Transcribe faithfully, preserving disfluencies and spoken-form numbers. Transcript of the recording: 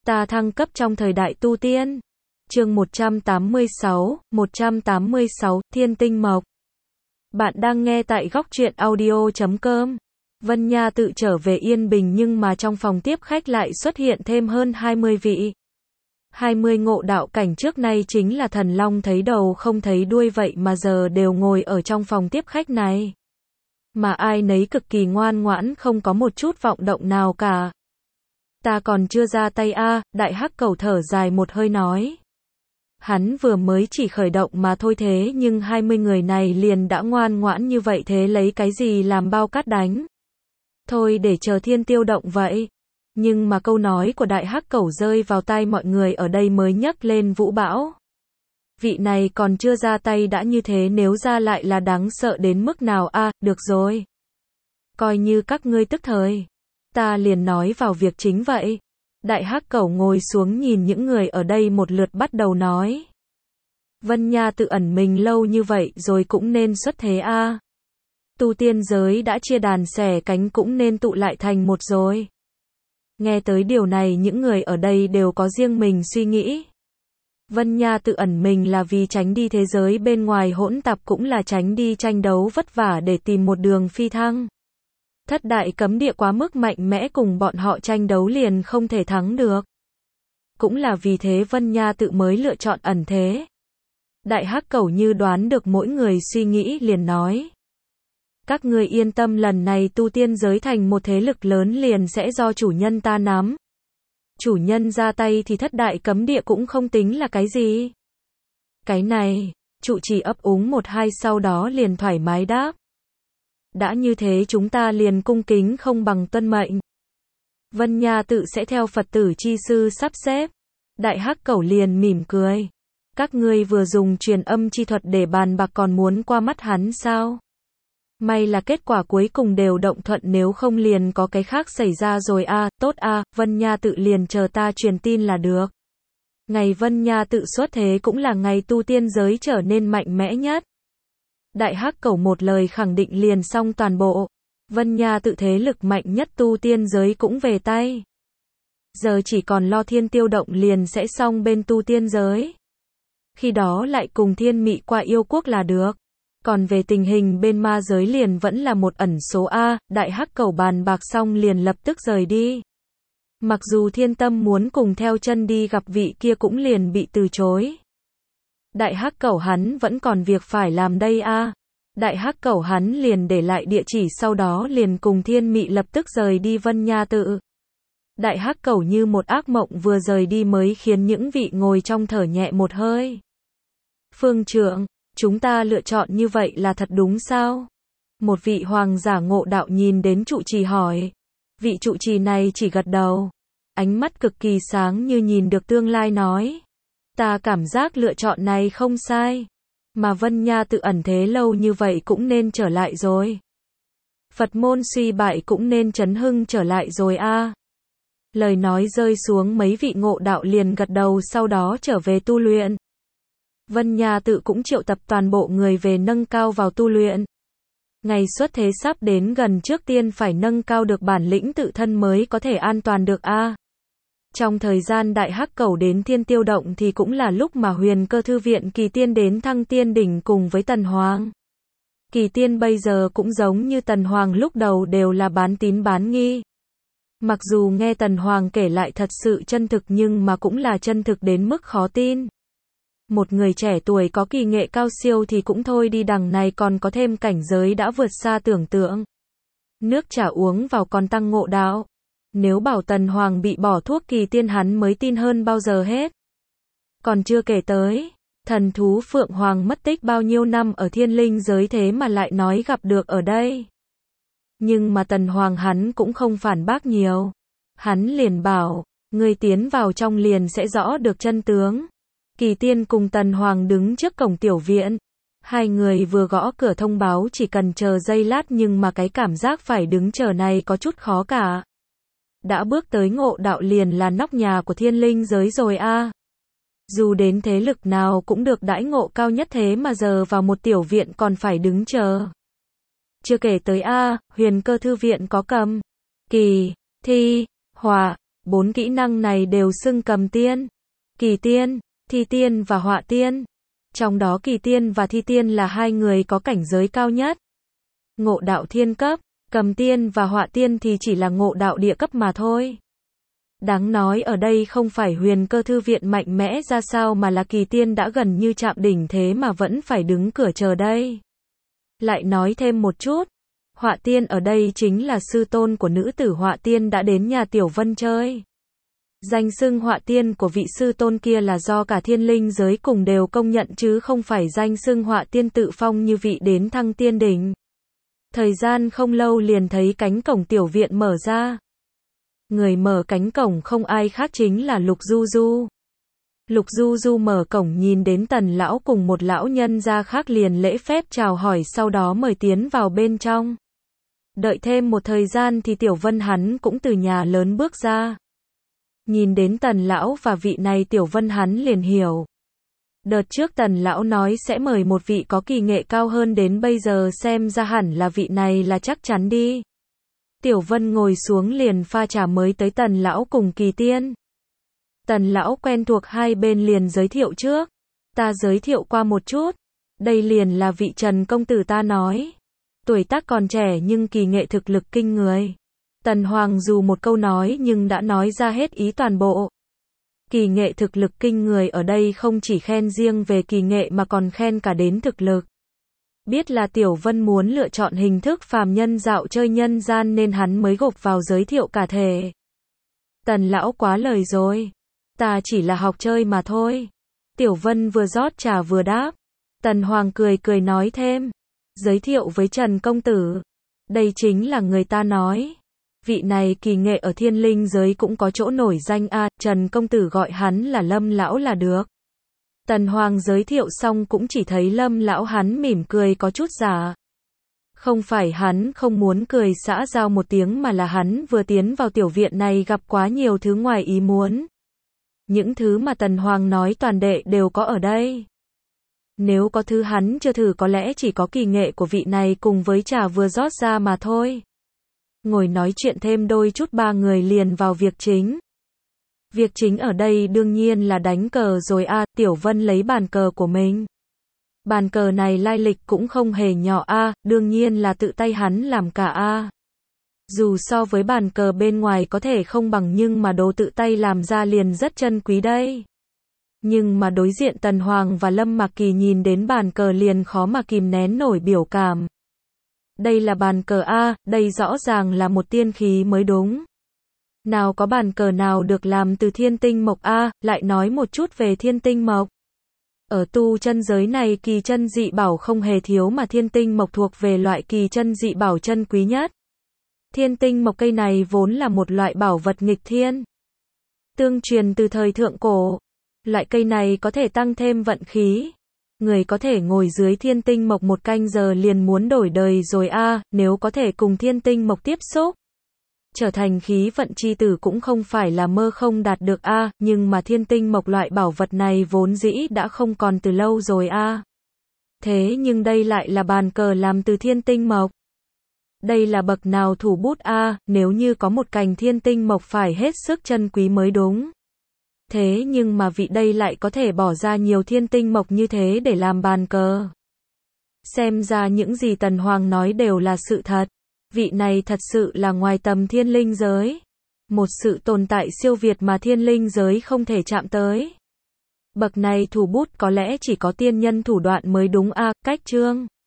Ta thăng cấp trong thời đại tu tiên. Chương một trăm tám mươi sáu, một trăm tám mươi sáu, Thiên Tinh Mộc. Bạn đang nghe tại góc truyện audio chấm com. Vân Nha tự trở về yên bình nhưng mà trong phòng tiếp khách lại xuất hiện thêm hơn hai mươi vị. hai mươi ngộ đạo cảnh trước nay chính là thần long thấy đầu không thấy đuôi vậy mà giờ đều ngồi ở trong phòng tiếp khách này. Mà ai nấy cực kỳ ngoan ngoãn không có một chút vọng động nào cả. Ta còn chưa ra tay a, à, đại hắc cẩu thở dài một hơi nói. Hắn vừa mới chỉ khởi động mà thôi thế nhưng hai mươi người này liền đã ngoan ngoãn như vậy thế lấy cái gì làm bao cát đánh. Thôi để chờ thiên tiêu động vậy. Nhưng mà câu nói của đại hắc cẩu rơi vào tai mọi người ở đây mới nhấc lên vũ bão. Vị này còn chưa ra tay đã như thế nếu ra lại là đáng sợ đến mức nào a, à, được rồi. Coi như các ngươi tức thời. Ta liền nói vào việc chính vậy. Đại hắc cẩu ngồi xuống nhìn những người ở đây một lượt bắt đầu nói. Vân Nha tự ẩn mình lâu như vậy rồi cũng nên xuất thế a. À. Tu tiên giới đã chia đàn xẻ cánh cũng nên tụ lại thành một rồi. Nghe tới điều này những người ở đây đều có riêng mình suy nghĩ. Vân Nha tự ẩn mình là vì tránh đi thế giới bên ngoài hỗn tạp cũng là tránh đi tranh đấu vất vả để tìm một đường phi thăng. Thất đại cấm địa quá mức mạnh mẽ cùng bọn họ tranh đấu liền không thể thắng được. Cũng là vì thế Vân Nha tự mới lựa chọn ẩn thế. Đại hắc cẩu như đoán được mỗi người suy nghĩ liền nói. Các ngươi yên tâm lần này tu tiên giới thành một thế lực lớn liền sẽ do chủ nhân ta nắm. Chủ nhân ra tay thì thất đại cấm địa cũng không tính là cái gì. Cái này, trụ trì ấp úng một hai sau đó liền thoải mái đáp. Đã như thế chúng ta liền cung kính không bằng tuân mệnh. Vân Nha tự sẽ theo Phật tử chi sư sắp xếp. Đại hắc cẩu liền mỉm cười. Các ngươi vừa dùng truyền âm chi thuật để bàn bạc còn muốn qua mắt hắn sao? May là kết quả cuối cùng đều động thuận nếu không liền có cái khác xảy ra rồi a, à, tốt a, à, Vân Nha tự liền chờ ta truyền tin là được. Ngày Vân Nha tự xuất thế cũng là ngày tu tiên giới trở nên mạnh mẽ nhất. Đại hắc cẩu một lời khẳng định liền xong toàn bộ. Vân Nha tự thế lực mạnh nhất tu tiên giới cũng về tay. Giờ chỉ còn lo thiên tiêu động liền sẽ xong bên tu tiên giới. Khi đó lại cùng thiên mị qua yêu quốc là được. Còn về tình hình bên ma giới liền vẫn là một ẩn số A, đại hắc cẩu bàn bạc xong liền lập tức rời đi. Mặc dù thiên tâm muốn cùng theo chân đi gặp vị kia cũng liền bị từ chối. Đại hắc cẩu hắn vẫn còn việc phải làm đây a. À. Đại hắc cẩu hắn liền để lại địa chỉ sau đó liền cùng thiên mị lập tức rời đi Vân Nha tự. Đại hắc cẩu như một ác mộng vừa rời đi mới khiến những vị ngồi trong thở nhẹ một hơi. Phương trưởng, chúng ta lựa chọn như vậy là thật đúng sao? Một vị hoàng giả ngộ đạo nhìn đến trụ trì hỏi. Vị trụ trì này chỉ gật đầu. Ánh mắt cực kỳ sáng như nhìn được tương lai nói. Ta cảm giác lựa chọn này không sai. Mà Vân Nha tự ẩn thế lâu như vậy cũng nên trở lại rồi. Phật môn suy bại cũng nên chấn hưng trở lại rồi a. À. Lời nói rơi xuống mấy vị ngộ đạo liền gật đầu sau đó trở về tu luyện. Vân Nha tự cũng triệu tập toàn bộ người về nâng cao vào tu luyện. Ngày xuất thế sắp đến gần trước tiên phải nâng cao được bản lĩnh tự thân mới có thể an toàn được a. À. Trong thời gian đại hắc cẩu đến thiên tiêu động thì cũng là lúc mà huyền cơ thư viện kỳ tiên đến thăng tiên đỉnh cùng với tần hoàng. Kỳ tiên bây giờ cũng giống như tần hoàng lúc đầu đều là bán tín bán nghi. Mặc dù nghe tần hoàng kể lại thật sự chân thực nhưng mà cũng là chân thực đến mức khó tin. Một người trẻ tuổi có kỳ nghệ cao siêu thì cũng thôi đi đằng này còn có thêm cảnh giới đã vượt xa tưởng tượng. Nước trà uống vào còn tăng ngộ đạo. Nếu bảo tần hoàng bị bỏ thuốc kỳ tiên hắn mới tin hơn bao giờ hết. Còn chưa kể tới, thần thú phượng hoàng mất tích bao nhiêu năm ở thiên linh giới thế mà lại nói gặp được ở đây. Nhưng mà tần hoàng hắn cũng không phản bác nhiều. Hắn liền bảo, người tiến vào trong liền sẽ rõ được chân tướng. Kỳ tiên cùng tần hoàng đứng trước cổng tiểu viện. Hai người vừa gõ cửa thông báo chỉ cần chờ giây lát nhưng mà cái cảm giác phải đứng chờ này có chút khó cả. Đã bước tới ngộ đạo liền là nóc nhà của thiên linh giới rồi a. À. Dù đến thế lực nào cũng được đãi ngộ cao nhất thế mà giờ vào một tiểu viện còn phải đứng chờ. Chưa kể tới a, à, huyền cơ thư viện có cầm, kỳ, thi, hòa, Bốn kỹ năng này đều xưng cầm tiên, kỳ tiên, thi tiên và họa tiên. Trong đó kỳ tiên và thi tiên là hai người có cảnh giới cao nhất. Ngộ đạo thiên cấp, cầm tiên và họa tiên thì chỉ là ngộ đạo địa cấp mà thôi. Đáng nói ở đây không phải Huyền Cơ Thư Viện mạnh mẽ ra sao mà là kỳ tiên đã gần như chạm đỉnh thế mà vẫn phải đứng cửa chờ đây. Lại nói thêm một chút, họa tiên ở đây chính là sư tôn của nữ tử họa tiên đã đến nhà Tiểu Vân chơi. Danh xưng họa tiên của vị sư tôn kia là do cả thiên linh giới cùng đều công nhận chứ không phải danh xưng họa tiên tự phong như vị đến thăng tiên đỉnh. Thời gian không lâu liền thấy cánh cổng tiểu viện mở ra. Người mở cánh cổng không ai khác chính là Lục Du Du. Lục Du Du mở cổng nhìn đến Tần lão cùng một lão nhân gia khác liền lễ phép chào hỏi sau đó mời tiến vào bên trong. Đợi thêm một thời gian thì Tiểu Vân hắn cũng từ nhà lớn bước ra. Nhìn đến Tần lão và vị này Tiểu Vân hắn liền hiểu. Đợt trước Tần lão nói sẽ mời một vị có kỳ nghệ cao hơn đến bây giờ xem ra hẳn là vị này là chắc chắn đi. Tiểu Vân ngồi xuống liền pha trà mới tới Tần lão cùng kỳ tiên. Tần lão quen thuộc hai bên liền giới thiệu trước. Ta giới thiệu qua một chút. Đây liền là vị Trần công tử ta nói. Tuổi tác còn trẻ nhưng kỳ nghệ thực lực kinh người. Tần Hoàng dù một câu nói nhưng đã nói ra hết ý toàn bộ. Kỳ nghệ thực lực kinh người ở đây không chỉ khen riêng về kỳ nghệ mà còn khen cả đến thực lực. Biết là Tiểu Vân muốn lựa chọn hình thức phàm nhân dạo chơi nhân gian nên hắn mới gộp vào giới thiệu cả thể. Tần lão quá lời rồi. Ta chỉ là học chơi mà thôi. Tiểu Vân vừa rót trà vừa đáp. Tần Hoàng cười cười nói thêm. Giới thiệu với Trần công tử. Đây chính là người ta nói. Vị này kỳ nghệ ở thiên linh giới cũng có chỗ nổi danh a, à, Trần công tử gọi hắn là Lâm lão là được. Tần Hoàng giới thiệu xong cũng chỉ thấy Lâm lão hắn mỉm cười có chút giả. Không phải hắn không muốn cười xã giao một tiếng mà là hắn vừa tiến vào tiểu viện này gặp quá nhiều thứ ngoài ý muốn. Những thứ mà Tần Hoàng nói toàn đệ đều có ở đây. Nếu có thứ hắn chưa thử có lẽ chỉ có kỳ nghệ của vị này cùng với trà vừa rót ra mà thôi. Ngồi nói chuyện thêm đôi chút ba người liền vào việc chính. Việc chính ở đây đương nhiên là đánh cờ rồi a, à, Tiểu Vân lấy bàn cờ của mình. Bàn cờ này lai lịch cũng không hề nhỏ a, à, đương nhiên là tự tay hắn làm cả a. À. Dù so với bàn cờ bên ngoài có thể không bằng nhưng mà đồ tự tay làm ra liền rất chân quý đây. Nhưng mà đối diện Tần Hoàng và Lâm Mạc Kỳ nhìn đến bàn cờ liền khó mà kìm nén nổi biểu cảm. Đây là bàn cờ a, đây rõ ràng là một tiên khí mới đúng. Nào có bàn cờ nào được làm từ thiên tinh mộc a, lại nói một chút về thiên tinh mộc. Ở tu chân giới này kỳ chân dị bảo không hề thiếu mà thiên tinh mộc thuộc về loại kỳ chân dị bảo chân quý nhất. Thiên tinh mộc cây này vốn là một loại bảo vật nghịch thiên. Tương truyền từ thời thượng cổ. Loại cây này có thể tăng thêm vận khí. Người có thể ngồi dưới thiên tinh mộc một canh giờ liền muốn đổi đời rồi a, à, nếu có thể cùng thiên tinh mộc tiếp xúc. Trở thành khí vận chi tử cũng không phải là mơ không đạt được a, à, nhưng mà thiên tinh mộc loại bảo vật này vốn dĩ đã không còn từ lâu rồi a. À. Thế nhưng đây lại là bàn cờ làm từ thiên tinh mộc. Đây là bậc nào thủ bút a, à, nếu như có một cành thiên tinh mộc phải hết sức chân quý mới đúng. Thế nhưng mà vị đây lại có thể bỏ ra nhiều thiên tinh mộc như thế để làm bàn cờ. Xem ra những gì Tần Hoàng nói đều là sự thật. Vị này thật sự là ngoài tầm thiên linh giới. Một sự tồn tại siêu việt mà thiên linh giới không thể chạm tới. Bậc này thủ bút có lẽ chỉ có tiên nhân thủ đoạn mới đúng a, cách chương.